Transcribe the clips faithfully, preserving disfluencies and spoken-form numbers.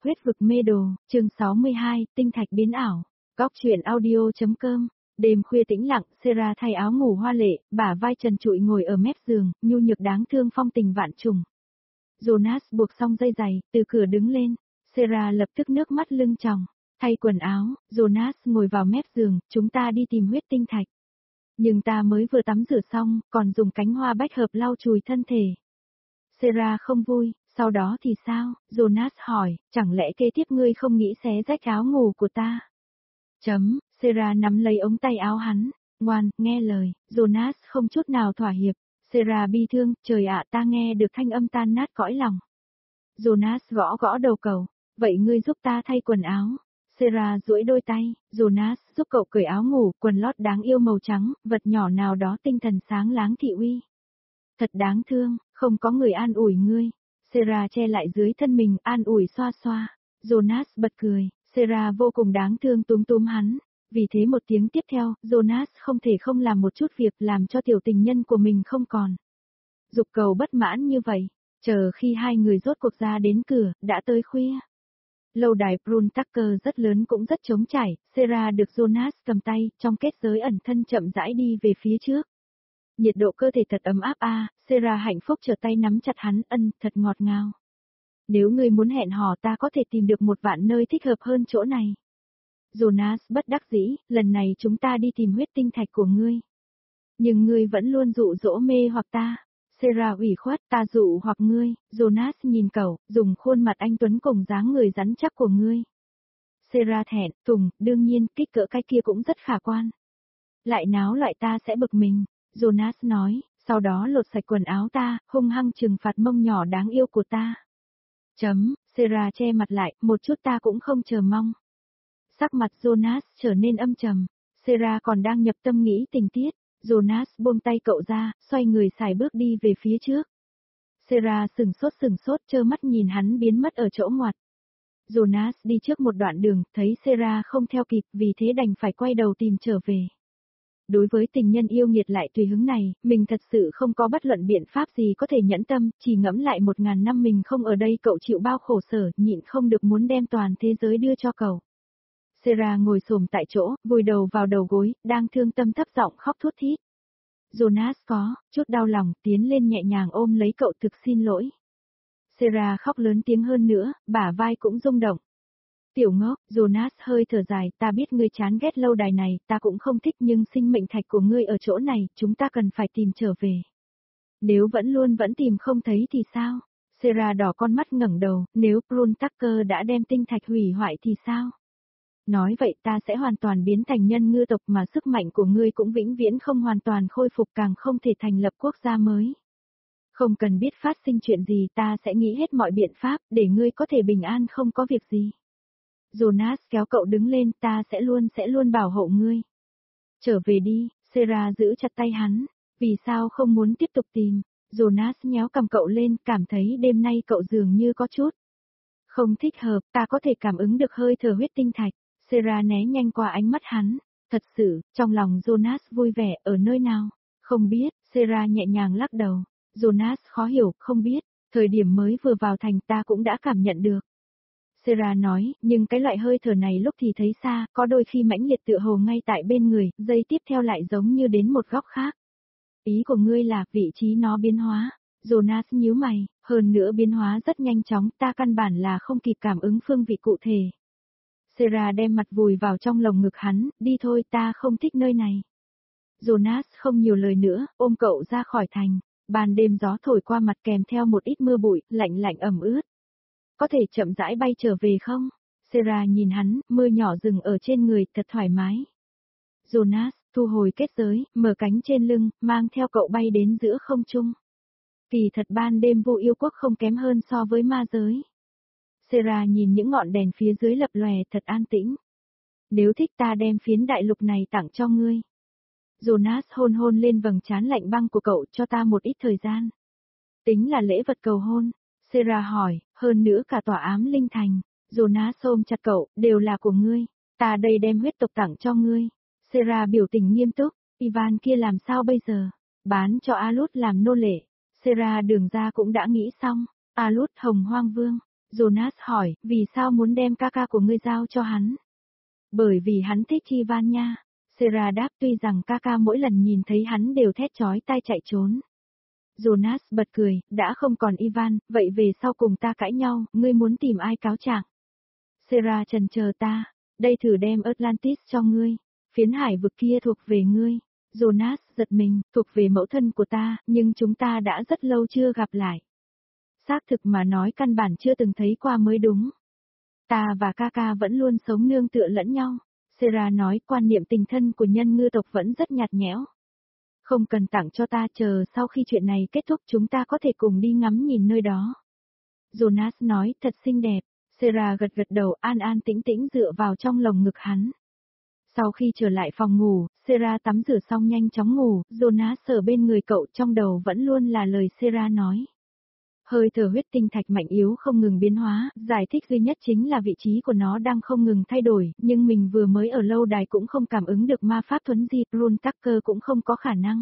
Huyết vực mê đồ, chương sáu mươi hai, tinh thạch biến ảo. Góc truyện audio.com. Đêm khuya tĩnh lặng, Sarah thay áo ngủ hoa lệ, bả vai trần trụi ngồi ở mép giường, nhu nhược đáng thương phong tình vạn trùng. Jonas buộc xong dây giày, từ cửa đứng lên. Sarah lập tức nước mắt lưng tròng. Thay quần áo, Jonas ngồi vào mép giường, chúng ta đi tìm huyết tinh thạch. Nhưng ta mới vừa tắm rửa xong, còn dùng cánh hoa bách hợp lau chùi thân thể. Sarah không vui, sau đó thì sao? Jonas hỏi, chẳng lẽ kế tiếp ngươi không nghĩ xé rách áo ngủ của ta? Chấm, Sarah nắm lấy ống tay áo hắn, ngoan, nghe lời, Jonas không chút nào thỏa hiệp. Sarah bi thương, trời ạ ta nghe được thanh âm tan nát cõi lòng. Jonas gõ gõ đầu cầu, vậy ngươi giúp ta thay quần áo. Sarah duỗi đôi tay, Jonas giúp cậu cởi áo ngủ, quần lót đáng yêu màu trắng, vật nhỏ nào đó tinh thần sáng láng thị uy. Thật đáng thương, không có người an ủi ngươi. Sarah che lại dưới thân mình, an ủi xoa xoa. Jonas bật cười, Sarah vô cùng đáng thương túm túm hắn. Vì thế một tiếng tiếp theo, Jonas không thể không làm một chút việc làm cho tiểu tình nhân của mình không còn. Dục cầu bất mãn như vậy, chờ khi hai người rốt cuộc ra đến cửa, đã tới khuya. Lâu đài Bruntacker rất lớn cũng rất trống trải, Sarah được Jonas cầm tay, trong kết giới ẩn thân chậm rãi đi về phía trước. Nhiệt độ cơ thể thật ấm áp a, à, Sarah hạnh phúc trở tay nắm chặt hắn, ân, thật ngọt ngào. Nếu ngươi muốn hẹn hò ta có thể tìm được một vạn nơi thích hợp hơn chỗ này. Jonas bất đắc dĩ, lần này chúng ta đi tìm huyết tinh thạch của ngươi. Nhưng ngươi vẫn luôn dụ dỗ mê hoặc ta. Sarah ủy khuất, ta dụ hoặc ngươi. Jonas nhìn cậu, dùng khuôn mặt anh tuấn cùng dáng người rắn chắc của ngươi. Sarah thẹn, tùng, đương nhiên, kích cỡ cái kia cũng rất khả quan. Lại náo loại ta sẽ bực mình. Jonas nói, sau đó lột sạch quần áo ta, hung hăng trừng phạt mông nhỏ đáng yêu của ta. Chấm, Sarah che mặt lại, một chút ta cũng không chờ mong. Sắc mặt Jonas trở nên âm trầm. Sarah còn đang nhập tâm nghĩ tình tiết. Jonas buông tay cậu ra, xoay người xài bước đi về phía trước. Sarah sừng sốt sừng sốt trơ mắt nhìn hắn biến mất ở chỗ ngoặt. Jonas đi trước một đoạn đường, thấy Sarah không theo kịp, vì thế đành phải quay đầu tìm trở về. Đối với tình nhân yêu nghiệt lại tùy hứng này, mình thật sự không có bất luận biện pháp gì có thể nhẫn tâm, chỉ ngẫm lại một ngàn năm mình không ở đây cậu chịu bao khổ sở, nhịn không được muốn đem toàn thế giới đưa cho cậu. Sarah ngồi xổm tại chỗ, vùi đầu vào đầu gối, đang thương tâm thấp giọng khóc thút thít. Jonas có chút đau lòng, tiến lên nhẹ nhàng ôm lấy cậu thực xin lỗi. Sarah khóc lớn tiếng hơn nữa, bả vai cũng rung động. Tiểu ngốc, Jonas hơi thở dài, ta biết ngươi chán ghét lâu đài này, ta cũng không thích nhưng sinh mệnh thạch của ngươi ở chỗ này, chúng ta cần phải tìm trở về. Nếu vẫn luôn vẫn tìm không thấy thì sao? Sarah đỏ con mắt ngẩng đầu, nếu Bruntacker đã đem tinh thạch hủy hoại thì sao? Nói vậy ta sẽ hoàn toàn biến thành nhân ngư tộc mà sức mạnh của ngươi cũng vĩnh viễn không hoàn toàn khôi phục càng không thể thành lập quốc gia mới. Không cần biết phát sinh chuyện gì ta sẽ nghĩ hết mọi biện pháp để ngươi có thể bình an không có việc gì. Jonas kéo cậu đứng lên, ta sẽ luôn sẽ luôn bảo hộ ngươi. Trở về đi, Sarah giữ chặt tay hắn, vì sao không muốn tiếp tục tìm. Jonas nhéo cầm cậu lên, cảm thấy đêm nay cậu dường như có chút không thích hợp, ta có thể cảm ứng được hơi thở huyết tinh thạch. Sarah né nhanh qua ánh mắt hắn, thật sự, trong lòng Jonas vui vẻ, ở nơi nào? Không biết, Sarah nhẹ nhàng lắc đầu. Jonas khó hiểu, không biết, thời điểm mới vừa vào thành ta cũng đã cảm nhận được. Sarah nói, nhưng cái loại hơi thở này lúc thì thấy xa, có đôi khi mãnh liệt tựa hồ ngay tại bên người, giây tiếp theo lại giống như đến một góc khác. Ý của ngươi là vị trí nó biến hóa. Jonas nhíu mày, hơn nữa biến hóa rất nhanh chóng, ta căn bản là không kịp cảm ứng phương vị cụ thể. Sarah đem mặt vùi vào trong lồng ngực hắn, đi thôi ta không thích nơi này. Jonas không nhiều lời nữa, ôm cậu ra khỏi thành, ban đêm gió thổi qua mặt kèm theo một ít mưa bụi, lạnh lạnh ẩm ướt. Có thể chậm rãi bay trở về không? Sarah nhìn hắn, mưa nhỏ dừng ở trên người, thật thoải mái. Jonas, thu hồi kết giới, mở cánh trên lưng, mang theo cậu bay đến giữa không trung. Kỳ thật ban đêm Vu Yêu Quốc không kém hơn so với ma giới. Sarah nhìn những ngọn đèn phía dưới lập lòe thật an tĩnh. Nếu thích ta đem phiến đại lục này tặng cho ngươi. Jonas hôn hôn lên vầng trán lạnh băng của cậu, cho ta một ít thời gian. Tính là lễ vật cầu hôn. Sarah hỏi, hơn nữa cả tòa ám linh thành. Jonas ôm chặt cậu, đều là của ngươi. Ta đây đem huyết tộc tặng cho ngươi. Sarah biểu tình nghiêm túc, Ivan kia làm sao bây giờ? Bán cho Alut làm nô lệ. Sarah đường ra cũng đã nghĩ xong. Alut Hồng Hoang Vương. Jonas hỏi, vì sao muốn đem ca ca của ngươi giao cho hắn? Bởi vì hắn thích Ivan nha. Sarah đáp, tuy rằng ca ca mỗi lần nhìn thấy hắn đều thét chói tai chạy trốn. Jonas bật cười, đã không còn Ivan, vậy về sau cùng ta cãi nhau, ngươi muốn tìm ai cáo trạng? Sarah trần chờ ta, đây thử đem Atlantis cho ngươi, phiến hải vực kia thuộc về ngươi. Jonas giật mình, thuộc về mẫu thân của ta, nhưng chúng ta đã rất lâu chưa gặp lại. Xác thực mà nói căn bản chưa từng thấy qua mới đúng. Ta và ca ca vẫn luôn sống nương tựa lẫn nhau. Sarah nói quan niệm tình thân của nhân ngư tộc vẫn rất nhạt nhẽo. Không cần tặng cho ta, chờ sau khi chuyện này kết thúc chúng ta có thể cùng đi ngắm nhìn nơi đó. Jonas nói thật xinh đẹp. Sarah gật gật đầu, an an tĩnh tĩnh dựa vào trong lồng ngực hắn. Sau khi trở lại phòng ngủ, Sarah tắm rửa xong nhanh chóng ngủ, Jonas ở bên người cậu, trong đầu vẫn luôn là lời Sarah nói. Hơi thở huyết tinh thạch mạnh yếu không ngừng biến hóa, giải thích duy nhất chính là vị trí của nó đang không ngừng thay đổi, nhưng mình vừa mới ở lâu đài cũng không cảm ứng được ma pháp thuấn di, Rune Tucker cũng không có khả năng.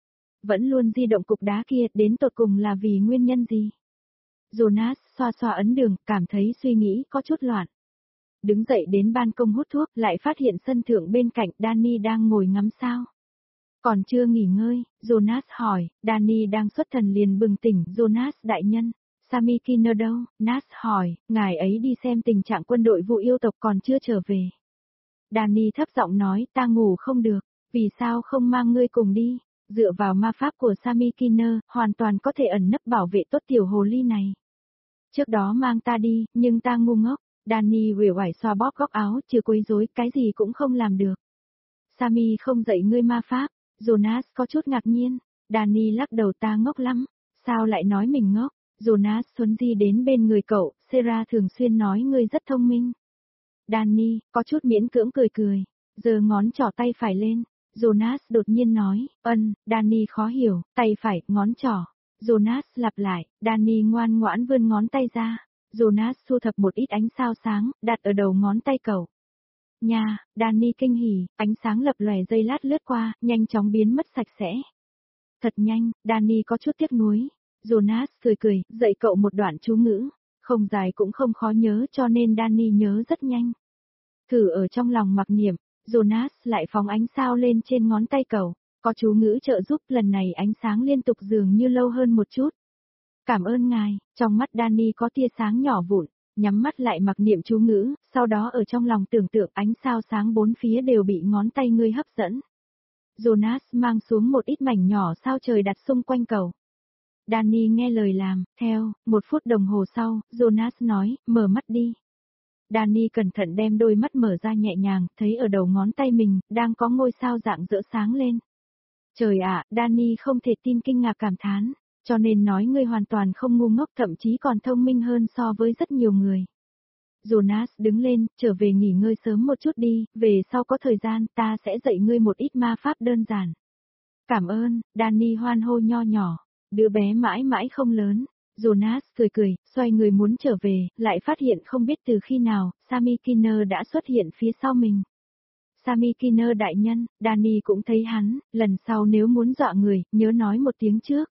Vẫn luôn di động cục đá kia, đến tột cùng là vì nguyên nhân gì? Jonas xoa xoa ấn đường, cảm thấy suy nghĩ có chút loạn. Đứng dậy đến ban công hút thuốc, lại phát hiện sân thượng bên cạnh Danny đang ngồi ngắm sao. Còn chưa nghỉ ngơi, Jonas hỏi, Danny đang xuất thần liền bừng tỉnh, Jonas đại nhân, Sammy Kinner đâu? Nas hỏi, ngài ấy đi xem tình trạng quân đội vụ yêu tộc còn chưa trở về. Danny thấp giọng nói, ta ngủ không được, vì sao không mang ngươi cùng đi? Dựa vào ma pháp của Sammy Kinner, hoàn toàn có thể ẩn nấp bảo vệ tốt tiểu hồ ly này. Trước đó mang ta đi, nhưng ta ngu ngốc. Danny uể oải xoa bóp góc áo, chưa quấy rối, cái gì cũng không làm được. Sammy không dạy ngươi ma pháp. Jonas có chút ngạc nhiên. Danny lắc đầu, ta ngốc lắm. Sao lại nói mình ngốc? Jonas xuân di đến bên người cậu, Sarah thường xuyên nói ngươi rất thông minh. Danny, có chút miễn cưỡng cười cười. Giơ ngón trỏ tay phải lên. Jonas đột nhiên nói, ân, Danny khó hiểu, tay phải, ngón trỏ. Jonas lặp lại, Danny ngoan ngoãn vươn ngón tay ra. Jonas thu thập một ít ánh sao sáng, đặt ở đầu ngón tay cậu. Nha, Danny kinh hỉ, ánh sáng lập lòe giây lát lướt qua, nhanh chóng biến mất sạch sẽ. Thật nhanh, Danny có chút tiếc nuối. Jonas cười cười, dạy cậu một đoạn chú ngữ. Không dài cũng không khó nhớ cho nên Danny nhớ rất nhanh. Thử ở trong lòng mặc niệm, Jonas lại phóng ánh sao lên trên ngón tay cậu. Có chú ngữ trợ giúp, lần này ánh sáng liên tục dường như lâu hơn một chút. Cảm ơn ngài, trong mắt Danny có tia sáng nhỏ vụn, nhắm mắt lại mặc niệm chú ngữ, sau đó ở trong lòng tưởng tượng ánh sao sáng bốn phía đều bị ngón tay ngươi hấp dẫn. Jonas mang xuống một ít mảnh nhỏ sao trời đặt xung quanh cầu. Danny nghe lời làm, theo, một phút đồng hồ sau, Jonas nói, mở mắt đi. Danny cẩn thận đem đôi mắt mở ra nhẹ nhàng, thấy ở đầu ngón tay mình, đang có ngôi sao dạng rỡ sáng lên. Trời ạ, Danny không thể tin kinh ngạc cảm thán. Cho nên nói ngươi hoàn toàn không ngu ngốc, thậm chí còn thông minh hơn so với rất nhiều người. Jonas đứng lên, trở về nghỉ ngơi sớm một chút đi, về sau có thời gian ta sẽ dạy ngươi một ít ma pháp đơn giản. Cảm ơn, Danny hoan hô nho nhỏ, đứa bé mãi mãi không lớn. Jonas cười cười, xoay người muốn trở về, lại phát hiện không biết từ khi nào, Sammy Kinner đã xuất hiện phía sau mình. Sammy Kinner đại nhân, Danny cũng thấy hắn, lần sau nếu muốn dọa người, nhớ nói một tiếng trước.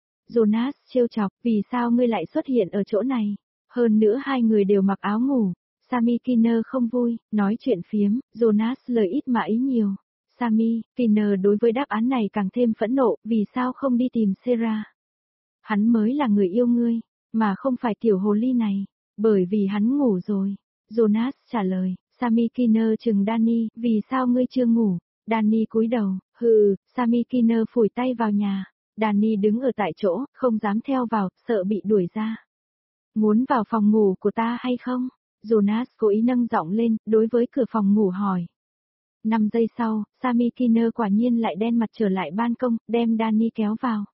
Jonas trêu chọc, vì sao ngươi lại xuất hiện ở chỗ này? Hơn nữa hai người đều mặc áo ngủ. Sammy Kinner không vui, nói chuyện phiếm, Jonas lời ít mà ý nhiều. Sammy Kinner đối với đáp án này càng thêm phẫn nộ, vì sao không đi tìm Sarah? Hắn mới là người yêu ngươi, mà không phải tiểu hồ ly này, bởi vì hắn ngủ rồi. Jonas trả lời, Sammy Kinner chừng Danny, vì sao ngươi chưa ngủ? Danny cúi đầu, hừ, Sammy Kinner phủi tay vào nhà. Danny đứng ở tại chỗ, không dám theo vào, sợ bị đuổi ra. Muốn vào phòng ngủ của ta hay không? Jonas cố ý nâng giọng lên, đối với cửa phòng ngủ hỏi. Năm giây sau, Sammy Kinner quả nhiên lại đen mặt trở lại ban công, đem Danny kéo vào.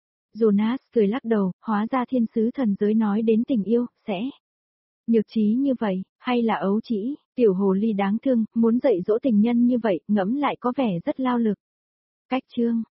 Jonas cười lắc đầu, hóa ra thiên sứ thần giới nói đến tình yêu, sẽ nhược trí như vậy, hay là ấu trĩ, tiểu hồ ly đáng thương, muốn dạy dỗ tình nhân như vậy, ngẫm lại có vẻ rất lao lực. Cách chương